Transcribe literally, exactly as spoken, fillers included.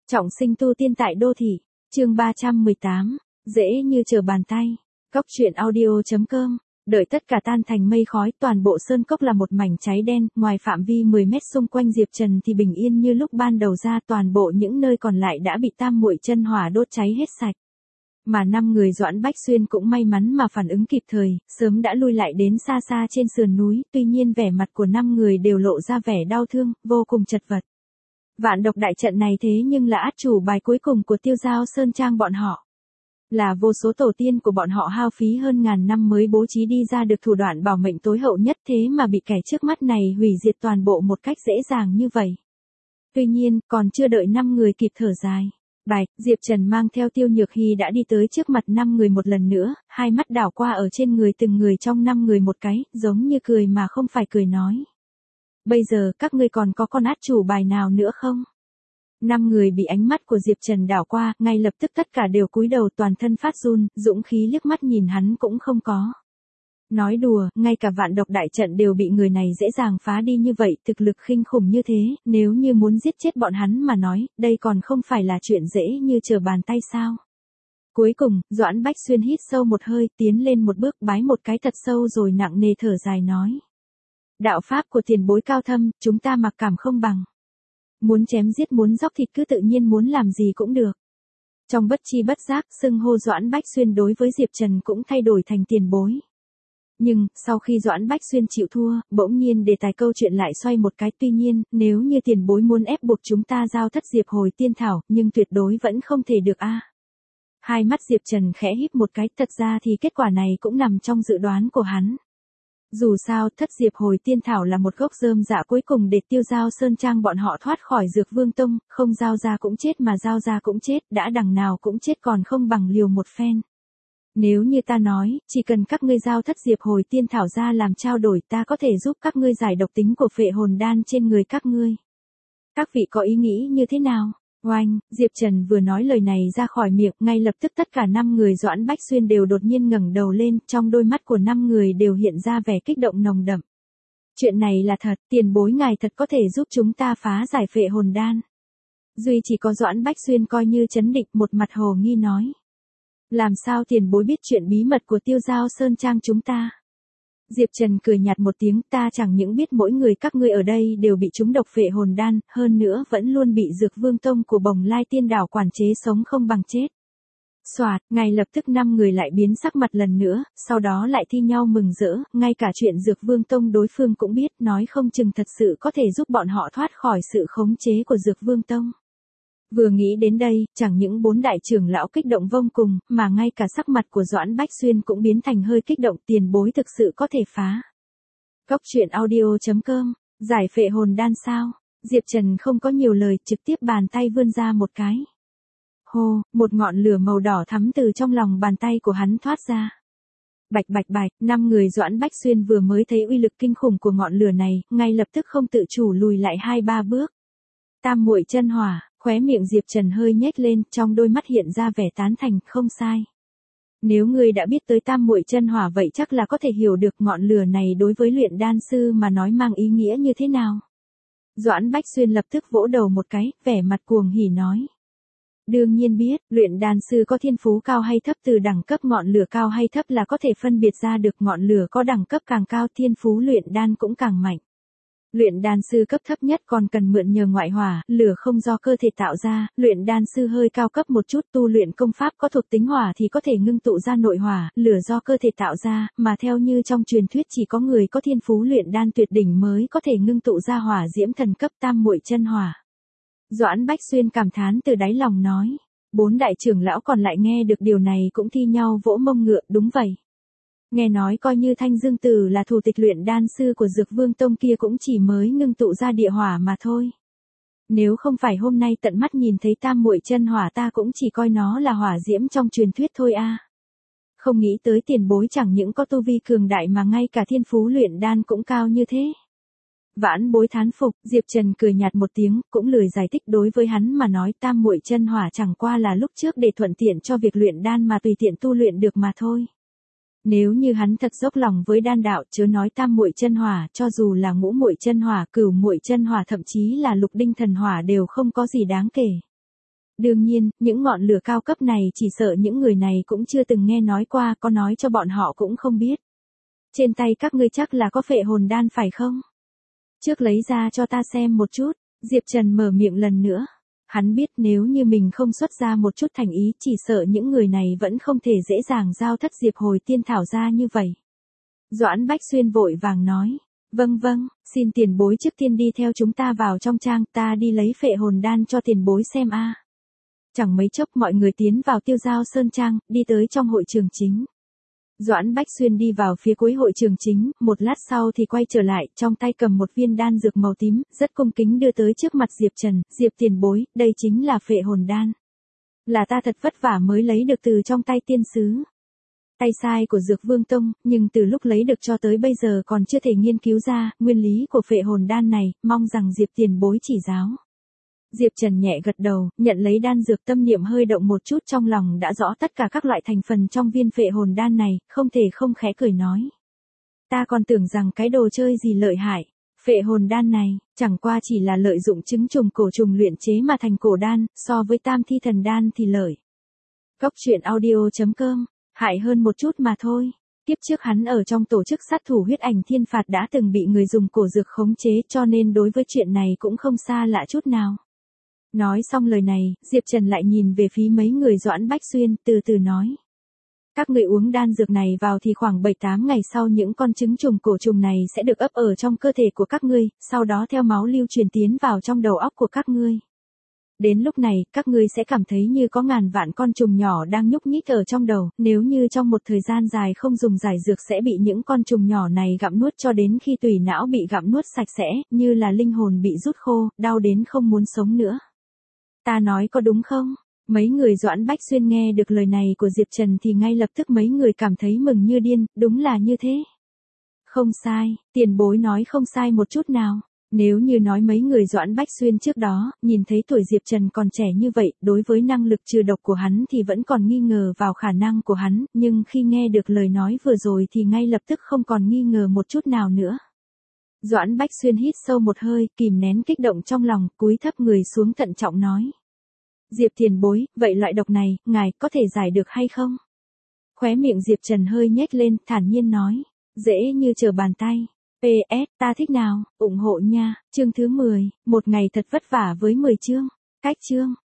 Trọng sinh tu tiên tại đô thị, chương ba trăm mười tám, dễ như trở bàn tay. Cốc truyện audio chấm com. Đợi tất cả tan thành mây khói, toàn bộ sơn cốc là một mảnh cháy đen, ngoài phạm vi mười mét xung quanh Diệp Trần thì bình yên như lúc ban đầu ra, toàn bộ những nơi còn lại đã bị tam muội chân hỏa đốt cháy hết sạch. Mà năm người Doãn Bách Xuyên cũng may mắn mà phản ứng kịp thời, sớm đã lui lại đến xa xa trên sườn núi, tuy nhiên vẻ mặt của năm người đều lộ ra vẻ đau thương, vô cùng chật vật. Vạn độc đại trận này thế nhưng là át chủ bài cuối cùng của Tiêu Giao Sơn Trang bọn họ. Là vô số tổ tiên của bọn họ hao phí hơn ngàn năm mới bố trí đi ra được thủ đoạn bảo mệnh tối hậu nhất, thế mà bị kẻ trước mắt này hủy diệt toàn bộ một cách dễ dàng như vậy. Tuy nhiên, còn chưa đợi năm người kịp thở dài. Bạch, Diệp Trần mang theo Tiêu Nhược Hy đã đi tới trước mặt năm người một lần nữa, hai mắt đảo qua ở trên người từng người trong năm người một cái, giống như cười mà không phải cười nói. Bây giờ các ngươi còn có con át chủ bài nào nữa không? Năm người bị ánh mắt của Diệp Trần đảo qua, ngay lập tức tất cả đều cúi đầu toàn thân phát run, dũng khí liếc mắt nhìn hắn cũng không có. Nói đùa, ngay cả vạn độc đại trận đều bị người này dễ dàng phá đi như vậy, thực lực khinh khủng như thế, nếu như muốn giết chết bọn hắn mà nói, đây còn không phải là chuyện dễ như trở bàn tay sao? Cuối cùng, Doãn Bách Xuyên hít sâu một hơi, tiến lên một bước bái một cái thật sâu rồi nặng nề thở dài nói. Đạo pháp của tiền bối cao thâm, chúng ta mặc cảm không bằng. Muốn chém giết muốn dóc thịt cứ tự nhiên muốn làm gì cũng được. Trong bất chi bất giác, xưng hô Doãn Bách Xuyên đối với Diệp Trần cũng thay đổi thành tiền bối. Nhưng, sau khi Doãn Bách Xuyên chịu thua, bỗng nhiên đề tài câu chuyện lại xoay một cái, tuy nhiên, nếu như tiền bối muốn ép buộc chúng ta giao thất diệp hồi tiên thảo, nhưng tuyệt đối vẫn không thể được a. Hai mắt Diệp Trần khẽ híp một cái, thật ra thì kết quả này cũng nằm trong dự đoán của hắn. Dù sao, thất diệp hồi tiên thảo là một gốc rơm dạ cuối cùng để Tiêu Giao Sơn Trang bọn họ thoát khỏi Dược Vương Tông, không giao ra cũng chết mà giao ra cũng chết, đã đằng nào cũng chết còn không bằng liều một phen. Nếu như ta nói, chỉ cần các ngươi giao thất diệp hồi tiên thảo ra làm trao đổi, ta có thể giúp các ngươi giải độc tính của phệ hồn đan trên người các ngươi. Các vị có ý nghĩ như thế nào? Oanh, Diệp Trần vừa nói lời này ra khỏi miệng, ngay lập tức tất cả năm người Doãn Bách Xuyên đều đột nhiên ngẩng đầu lên, trong đôi mắt của năm người đều hiện ra vẻ kích động nồng đậm. Chuyện này là thật, tiền bối ngài thật có thể giúp chúng ta phá giải phệ hồn đan. Duy chỉ có Doãn Bách Xuyên coi như chấn định, một mặt hồ nghi nói. Làm sao tiền bối biết chuyện bí mật của Tiêu Giao Sơn Trang chúng ta? Diệp Trần cười nhạt một tiếng, ta chẳng những biết mỗi người các ngươi ở đây đều bị trúng độc phệ hồn đan, hơn nữa vẫn luôn bị Dược Vương Tông của Bồng Lai Tiên Đảo quản chế sống không bằng chết. Soạt, ngay lập tức năm người lại biến sắc mặt lần nữa, sau đó lại thi nhau mừng rỡ, ngay cả chuyện Dược Vương Tông đối phương cũng biết, nói không chừng thật sự có thể giúp bọn họ thoát khỏi sự khống chế của Dược Vương Tông. Vừa nghĩ đến đây, chẳng những bốn đại trưởng lão kích động vông cùng, mà ngay cả sắc mặt của Doãn Bách Xuyên cũng biến thành hơi kích động, tiền bối thực sự có thể phá. Cốc truyện audio chấm com, giải phệ hồn đan sao? Diệp Trần không có nhiều lời, trực tiếp bàn tay vươn ra một cái. Hô, một ngọn lửa màu đỏ thắm từ trong lòng bàn tay của hắn thoát ra. Bạch bạch bạch, năm người Doãn Bách Xuyên vừa mới thấy uy lực kinh khủng của ngọn lửa này, ngay lập tức không tự chủ lùi lại hai ba bước. Tam muội chân hỏa. Khóe miệng Diệp Trần hơi nhếch lên, trong đôi mắt hiện ra vẻ tán thành, không sai. Nếu ngươi đã biết tới tam muội chân hỏa vậy chắc là có thể hiểu được ngọn lửa này đối với luyện đan sư mà nói mang ý nghĩa như thế nào. Doãn Bách Xuyên lập tức vỗ đầu một cái, vẻ mặt cuồng hỉ nói. Đương nhiên biết, luyện đan sư có thiên phú cao hay thấp từ đẳng cấp ngọn lửa cao hay thấp là có thể phân biệt ra được, ngọn lửa có đẳng cấp càng cao thiên phú luyện đan cũng càng mạnh. Luyện đan sư cấp thấp nhất còn cần mượn nhờ ngoại hỏa, lửa không do cơ thể tạo ra, luyện đan sư hơi cao cấp một chút tu luyện công pháp có thuộc tính hỏa thì có thể ngưng tụ ra nội hỏa, lửa do cơ thể tạo ra, mà theo như trong truyền thuyết chỉ có người có thiên phú luyện đan tuyệt đỉnh mới có thể ngưng tụ ra hỏa diễm thần cấp tam muội chân hỏa. Doãn Bách Xuyên cảm thán từ đáy lòng nói, bốn đại trưởng lão còn lại nghe được điều này cũng thi nhau vỗ mông ngựa, đúng vậy. Nghe nói coi như Thanh Dương Tử là thủ tịch luyện đan sư của Dược Vương Tông kia cũng chỉ mới ngưng tụ ra địa hỏa mà thôi. Nếu không phải hôm nay tận mắt nhìn thấy tam muội chân hỏa ta cũng chỉ coi nó là hỏa diễm trong truyền thuyết thôi a. Không nghĩ tới tiền bối chẳng những có tu vi cường đại mà ngay cả thiên phú luyện đan cũng cao như thế. Vãn bối thán phục, Diệp Trần cười nhạt một tiếng, cũng lười giải thích, đối với hắn mà nói tam muội chân hỏa chẳng qua là lúc trước để thuận tiện cho việc luyện đan mà tùy tiện tu luyện được mà thôi. Nếu như hắn thật dốc lòng với đan đạo, chớ nói tam muội chân hỏa, cho dù là ngũ muội chân hỏa, cửu muội chân hỏa, thậm chí là lục đinh thần hỏa đều không có gì đáng kể. Đương nhiên, những ngọn lửa cao cấp này chỉ sợ những người này cũng chưa từng nghe nói qua, có nói cho bọn họ cũng không biết. Trên tay các ngươi chắc là có phệ hồn đan phải không? Trước lấy ra cho ta xem một chút, Diệp Trần mở miệng lần nữa. Hắn biết nếu như mình không xuất ra một chút thành ý chỉ sợ những người này vẫn không thể dễ dàng giao thất Diệp hồi tiên thảo ra như vậy. Doãn Bách Xuyên vội vàng nói. Vâng vâng, xin tiền bối trước tiên đi theo chúng ta vào trong trang, ta đi lấy phệ hồn đan cho tiền bối xem a. Chẳng mấy chốc mọi người tiến vào Tiêu Giao Sơn Trang, đi tới trong hội trường chính. Doãn Bách Xuyên đi vào phía cuối hội trường chính, một lát sau thì quay trở lại, trong tay cầm một viên đan dược màu tím, rất cung kính đưa tới trước mặt Diệp Trần, Diệp tiền bối, đây chính là phệ hồn đan. Là ta thật vất vả mới lấy được từ trong tay tiên sứ. Tay sai của Dược Vương Tông, nhưng từ lúc lấy được cho tới bây giờ còn chưa thể nghiên cứu ra, nguyên lý của phệ hồn đan này, mong rằng Diệp tiền bối chỉ giáo. Diệp Trần nhẹ gật đầu, nhận lấy đan dược tâm niệm hơi động một chút trong lòng đã rõ tất cả các loại thành phần trong viên phệ hồn đan này, không thể không khẽ cười nói. Ta còn tưởng rằng cái đồ chơi gì lợi hại, phệ hồn đan này, chẳng qua chỉ là lợi dụng trứng trùng cổ trùng luyện chế mà thành cổ đan, so với tam thi thần đan thì lợi. Cốc truyện audio chấm com, hại hơn một chút mà thôi. Tiếp trước hắn ở trong tổ chức sát thủ huyết ảnh thiên phạt đã từng bị người dùng cổ dược khống chế cho nên đối với chuyện này cũng không xa lạ chút nào. Nói xong lời này, Diệp Trần lại nhìn về phía mấy người Doãn Bách Xuyên, từ từ nói. Các người uống đan dược này vào thì khoảng bảy tám ngày sau những con trứng trùng cổ trùng này sẽ được ấp ở trong cơ thể của các ngươi, sau đó theo máu lưu truyền tiến vào trong đầu óc của các ngươi. Đến lúc này, các ngươi sẽ cảm thấy như có ngàn vạn con trùng nhỏ đang nhúc nhích ở trong đầu, nếu như trong một thời gian dài không dùng giải dược sẽ bị những con trùng nhỏ này gặm nuốt cho đến khi tủy não bị gặm nuốt sạch sẽ, như là linh hồn bị rút khô, đau đến không muốn sống nữa. Ta nói có đúng không? Mấy người Doãn Bách Xuyên nghe được lời này của Diệp Trần thì ngay lập tức mấy người cảm thấy mừng như điên, đúng là như thế. Không sai, tiền bối nói không sai một chút nào. Nếu như nói mấy người Doãn Bách Xuyên trước đó, nhìn thấy tuổi Diệp Trần còn trẻ như vậy, đối với năng lực trừ độc của hắn thì vẫn còn nghi ngờ vào khả năng của hắn, nhưng khi nghe được lời nói vừa rồi thì ngay lập tức không còn nghi ngờ một chút nào nữa. Doãn Bách Xuyên hít sâu một hơi, kìm nén kích động trong lòng, cúi thấp người xuống thận trọng nói. Diệp tiền bối, vậy loại độc này, ngài có thể giải được hay không? Khóe miệng Diệp Trần hơi nhếch lên, thản nhiên nói. Dễ như trở bàn tay. pê ét, ta thích nào, ủng hộ nha, chương thứ mười, một ngày thật vất vả với mười chương. Cách chương.